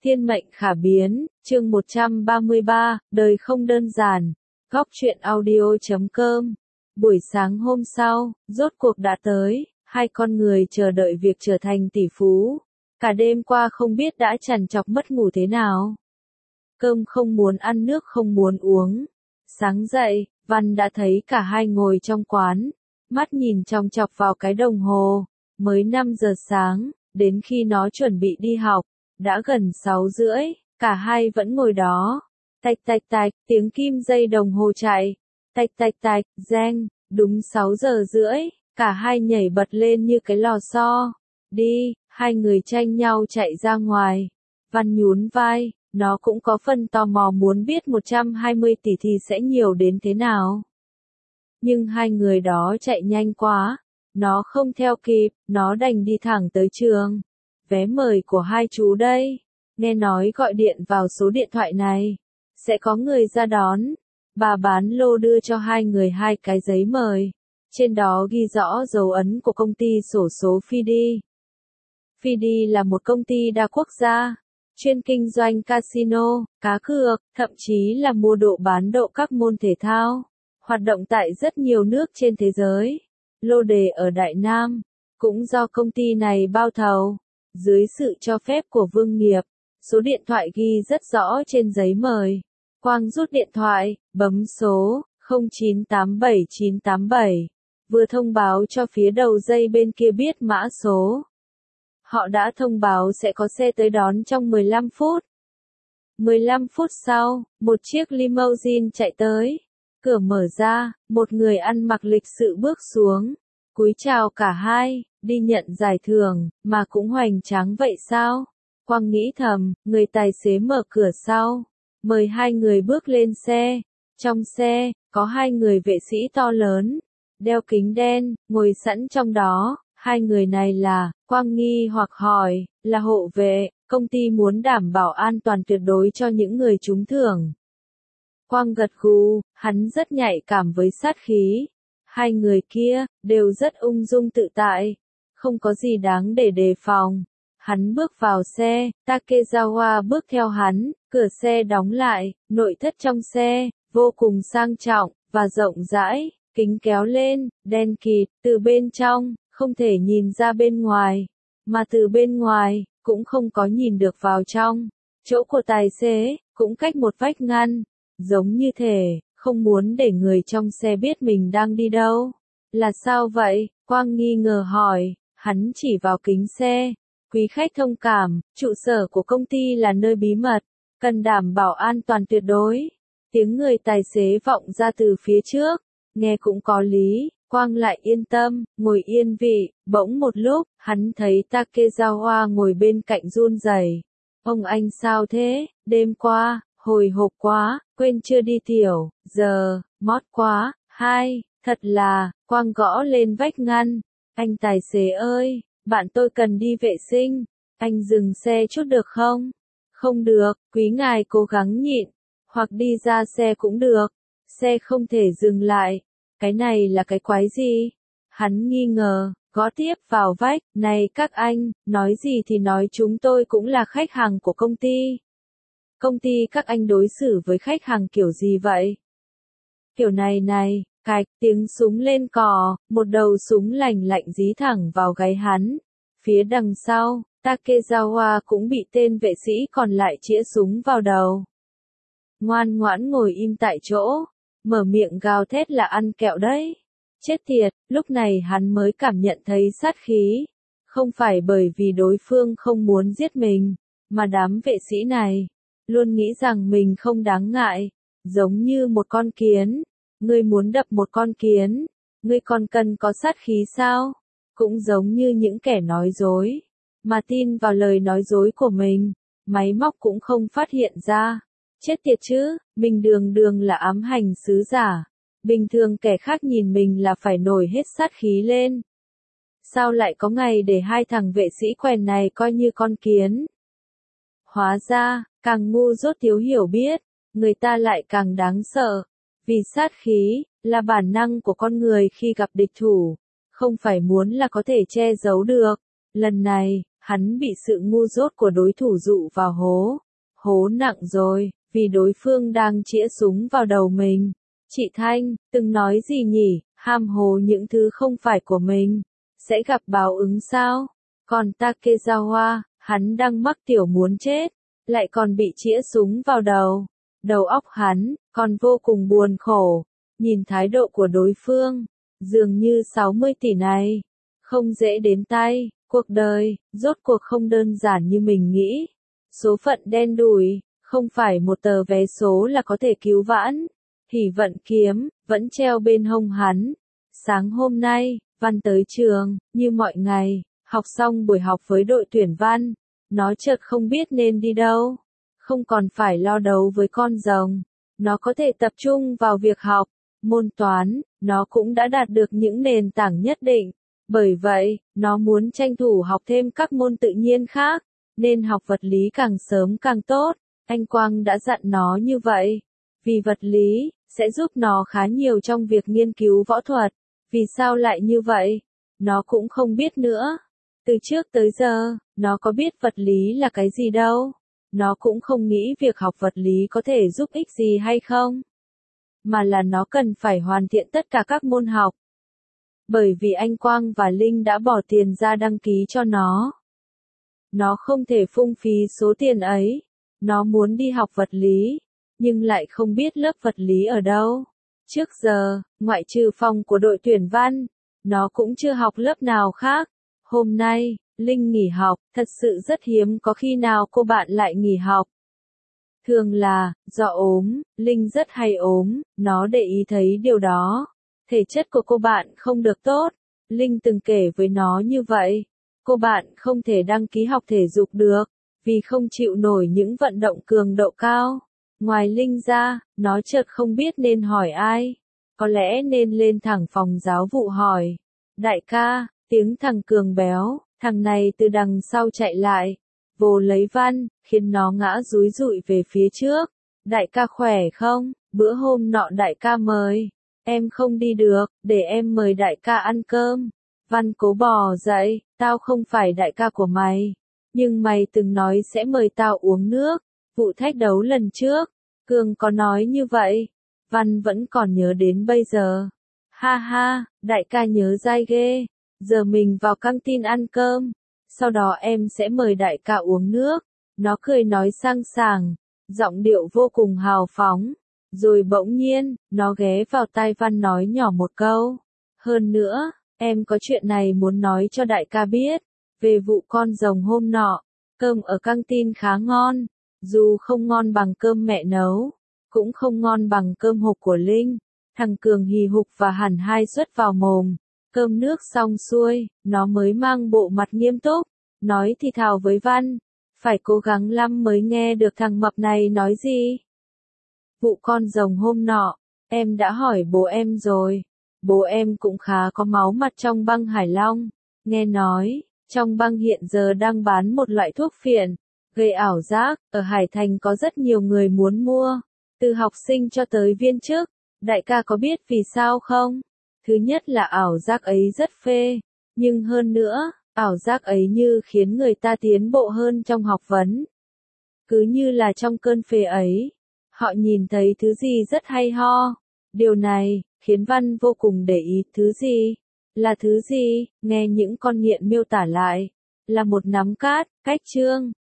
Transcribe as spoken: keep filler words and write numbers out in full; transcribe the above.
Thiên mệnh khả biến, chương một trăm ba mươi ba, đời không đơn giản. Góc truyện audio chấm com. Buổi sáng hôm sau, rốt cuộc đã tới, hai con người chờ đợi việc trở thành tỷ phú. Cả đêm qua không biết đã trằn trọc mất ngủ thế nào. Cơm không muốn ăn, nước không muốn uống. Sáng dậy, Văn đã thấy cả hai ngồi trong quán, mắt nhìn chòng chọc vào cái đồng hồ. Mới năm giờ sáng, đến khi nó chuẩn bị đi học, đã gần sáu rưỡi, cả hai vẫn ngồi đó. Tạch tạch tạch, tiếng kim dây đồng hồ chạy. Tạch tạch tạch, reng, đúng sáu giờ rưỡi, cả hai nhảy bật lên như cái lò xo. Đi, hai người tranh nhau chạy ra ngoài. Văn nhún vai, nó cũng có phần tò mò muốn biết một trăm hai mươi tỷ thì sẽ nhiều đến thế nào. Nhưng hai người đó chạy nhanh quá, nó không theo kịp, nó đành đi thẳng tới trường. Vé mời của hai chú đây, nghe nói gọi điện vào số điện thoại này, sẽ có người ra đón. Bà bán lô đưa cho hai người hai cái giấy mời, trên đó ghi rõ dấu ấn của công ty xổ số Fidi. Fidi là một công ty đa quốc gia, chuyên kinh doanh casino, cá cược, thậm chí là mua độ bán độ các môn thể thao, hoạt động tại rất nhiều nước trên thế giới. Lô đề ở Đại Nam, cũng do công ty này bao thầu. Dưới sự cho phép của Vương Nghiệp, số điện thoại ghi rất rõ trên giấy mời. Quang rút điện thoại, bấm số không chín tám bảy chín tám bảy, vừa thông báo cho phía đầu dây bên kia biết mã số. Họ đã thông báo sẽ có xe tới đón trong mười lăm phút. mười lăm phút sau, một chiếc limousine chạy tới. Cửa mở ra, một người ăn mặc lịch sự bước xuống, cúi chào cả hai. Đi nhận giải thưởng, mà cũng hoành tráng vậy sao? Quang nghĩ thầm, người tài xế mở cửa sau, mời hai người bước lên xe. Trong xe, có hai người vệ sĩ to lớn, đeo kính đen, ngồi sẵn trong đó. Hai người này là, Quang nghi hoặc hỏi, là hộ vệ, công ty muốn đảm bảo an toàn tuyệt đối cho những người trúng thưởng. Quang gật gù, hắn rất nhạy cảm với sát khí. Hai người kia, đều rất ung dung tự tại. Không có gì đáng để đề phòng. Hắn bước vào xe, Takezawa bước theo hắn, cửa xe đóng lại, nội thất trong xe, vô cùng sang trọng, và rộng rãi, kính kéo lên, đen kịt, từ bên trong, không thể nhìn ra bên ngoài, mà từ bên ngoài, cũng không có nhìn được vào trong. Chỗ của tài xế, cũng cách một vách ngăn, giống như thể, không muốn để người trong xe biết mình đang đi đâu. Là sao vậy? Quang nghi ngờ hỏi. Hắn chỉ vào kính xe. Quý khách thông cảm, trụ sở của công ty là nơi bí mật, cần đảm bảo an toàn tuyệt đối. Tiếng người tài xế vọng ra từ phía trước, nghe cũng có lý. Quang lại yên tâm, ngồi yên vị. Bỗng một lúc, hắn thấy Takezawa ngồi bên cạnh run rẩy. Ông anh sao thế? Đêm qua, hồi hộp quá, quên chưa đi tiểu, giờ, mót quá. Hai, thật là, Quang gõ lên vách ngăn. Anh tài xế ơi, bạn tôi cần đi vệ sinh, anh dừng xe chút được không? Không được, quý ngài cố gắng nhịn, hoặc đi ra xe cũng được, xe không thể dừng lại. Cái này là cái quái gì? Hắn nghi ngờ, gõ tiếp vào vách, này các anh, nói gì thì nói, chúng tôi cũng là khách hàng của công ty. Công ty các anh đối xử với khách hàng kiểu gì vậy? Kiểu này này. Cạch, tiếng súng lên cò, một đầu súng lành lạnh dí thẳng vào gáy hắn. Phía đằng sau, Takezawa cũng bị tên vệ sĩ còn lại chĩa súng vào đầu. Ngoan ngoãn ngồi im tại chỗ, mở miệng gào thét là ăn kẹo đấy. Chết tiệt, lúc này hắn mới cảm nhận thấy sát khí. Không phải bởi vì đối phương không muốn giết mình, mà đám vệ sĩ này, luôn nghĩ rằng mình không đáng ngại, giống như một con kiến. Ngươi muốn đập một con kiến, ngươi còn cần có sát khí sao? Cũng giống như những kẻ nói dối, mà tin vào lời nói dối của mình, máy móc cũng không phát hiện ra. Chết tiệt chứ, mình đường đường là ám hành sứ giả. Bình thường kẻ khác nhìn mình là phải nổi hết sát khí lên. Sao lại có ngày để hai thằng vệ sĩ quèn này coi như con kiến? Hóa ra, càng ngu dốt thiếu hiểu biết, người ta lại càng đáng sợ. Vì sát khí, là bản năng của con người khi gặp địch thủ, không phải muốn là có thể che giấu được. Lần này, hắn bị sự ngu dốt của đối thủ dụ vào hố. Hố nặng rồi, vì đối phương đang chĩa súng vào đầu mình. Chị Thanh, từng nói gì nhỉ, ham hố những thứ không phải của mình, sẽ gặp báo ứng sao? Còn Takezawa, hắn đang mắc tiểu muốn chết, lại còn bị chĩa súng vào đầu. Đầu óc hắn, còn vô cùng buồn khổ. Nhìn thái độ của đối phương, dường như sáu mươi tỷ này, không dễ đến tay. Cuộc đời, rốt cuộc không đơn giản như mình nghĩ. Số phận đen đủi, không phải một tờ vé số là có thể cứu vãn. Hỷ vận kiếm, vẫn treo bên hông hắn. Sáng hôm nay, Văn tới trường, như mọi ngày, học xong buổi học với đội tuyển Văn. Nó chợt không biết nên đi đâu. Không còn phải lo đấu với con rồng. Nó có thể tập trung vào việc học. Môn toán, nó cũng đã đạt được những nền tảng nhất định. Bởi vậy, nó muốn tranh thủ học thêm các môn tự nhiên khác, nên học vật lý càng sớm càng tốt. Anh Quang đã dặn nó như vậy. Vì vật lý, sẽ giúp nó khá nhiều trong việc nghiên cứu võ thuật. Vì sao lại như vậy? Nó cũng không biết nữa. Từ trước tới giờ, nó có biết vật lý là cái gì đâu. Nó cũng không nghĩ việc học vật lý có thể giúp ích gì hay không. Mà là nó cần phải hoàn thiện tất cả các môn học. Bởi vì anh Quang và Linh đã bỏ tiền ra đăng ký cho nó. Nó không thể phung phí số tiền ấy. Nó muốn đi học vật lý, nhưng lại không biết lớp vật lý ở đâu. Trước giờ, ngoại trừ phòng của đội tuyển Văn, nó cũng chưa học lớp nào khác. Hôm nay, Linh nghỉ học, thật sự rất hiếm có khi nào cô bạn lại nghỉ học. Thường là, do ốm, Linh rất hay ốm, nó để ý thấy điều đó. Thể chất của cô bạn không được tốt, Linh từng kể với nó như vậy. Cô bạn không thể đăng ký học thể dục được, vì không chịu nổi những vận động cường độ cao. Ngoài Linh ra, nó chợt không biết nên hỏi ai. Có lẽ nên lên thẳng phòng giáo vụ hỏi. Đại ca, tiếng thằng Cường béo, thằng này từ đằng sau chạy lại. Vồ lấy Văn, khiến nó ngã dúi dụi về phía trước. Đại ca khỏe không? Bữa hôm nọ đại ca mời. Em không đi được, để em mời đại ca ăn cơm. Văn cố bò dậy, tao không phải đại ca của mày. Nhưng mày từng nói sẽ mời tao uống nước. Vụ thách đấu lần trước, Cường có nói như vậy. Văn vẫn còn nhớ đến bây giờ. Ha ha, đại ca nhớ dai ghê. Giờ mình vào căng tin ăn cơm. Sau đó em sẽ mời đại ca uống nước. Nó cười nói sang sảng, giọng điệu vô cùng hào phóng. Rồi bỗng nhiên, nó ghé vào tai Văn nói nhỏ một câu. Hơn nữa, em có chuyện này muốn nói cho đại ca biết. Về vụ con rồng hôm nọ, cơm ở căng tin khá ngon. Dù không ngon bằng cơm mẹ nấu, cũng không ngon bằng cơm hộp của Linh. Thằng Cường hì hục và hẳn hai suất vào mồm. Cơm nước xong xuôi, nó mới mang bộ mặt nghiêm túc, nói thì thào với Văn. Phải cố gắng lắm mới nghe được thằng mập này nói gì. Vụ con rồng hôm nọ, em đã hỏi bố em rồi. Bố em cũng khá có máu mặt trong băng Hải Long. Nghe nói, trong băng hiện giờ đang bán một loại thuốc phiện, gây ảo giác, ở Hải Thành có rất nhiều người muốn mua. Từ học sinh cho tới viên chức. Đại ca có biết vì sao không? Thứ nhất là ảo giác ấy rất phê. Nhưng hơn nữa, ảo giác ấy như khiến người ta tiến bộ hơn trong học vấn. Cứ như là trong cơn phê ấy, họ nhìn thấy thứ gì rất hay ho. Điều này, khiến Văn vô cùng để ý thứ gì. Là thứ gì, nghe những con nghiện miêu tả lại. Là một nắm cát, cách chương.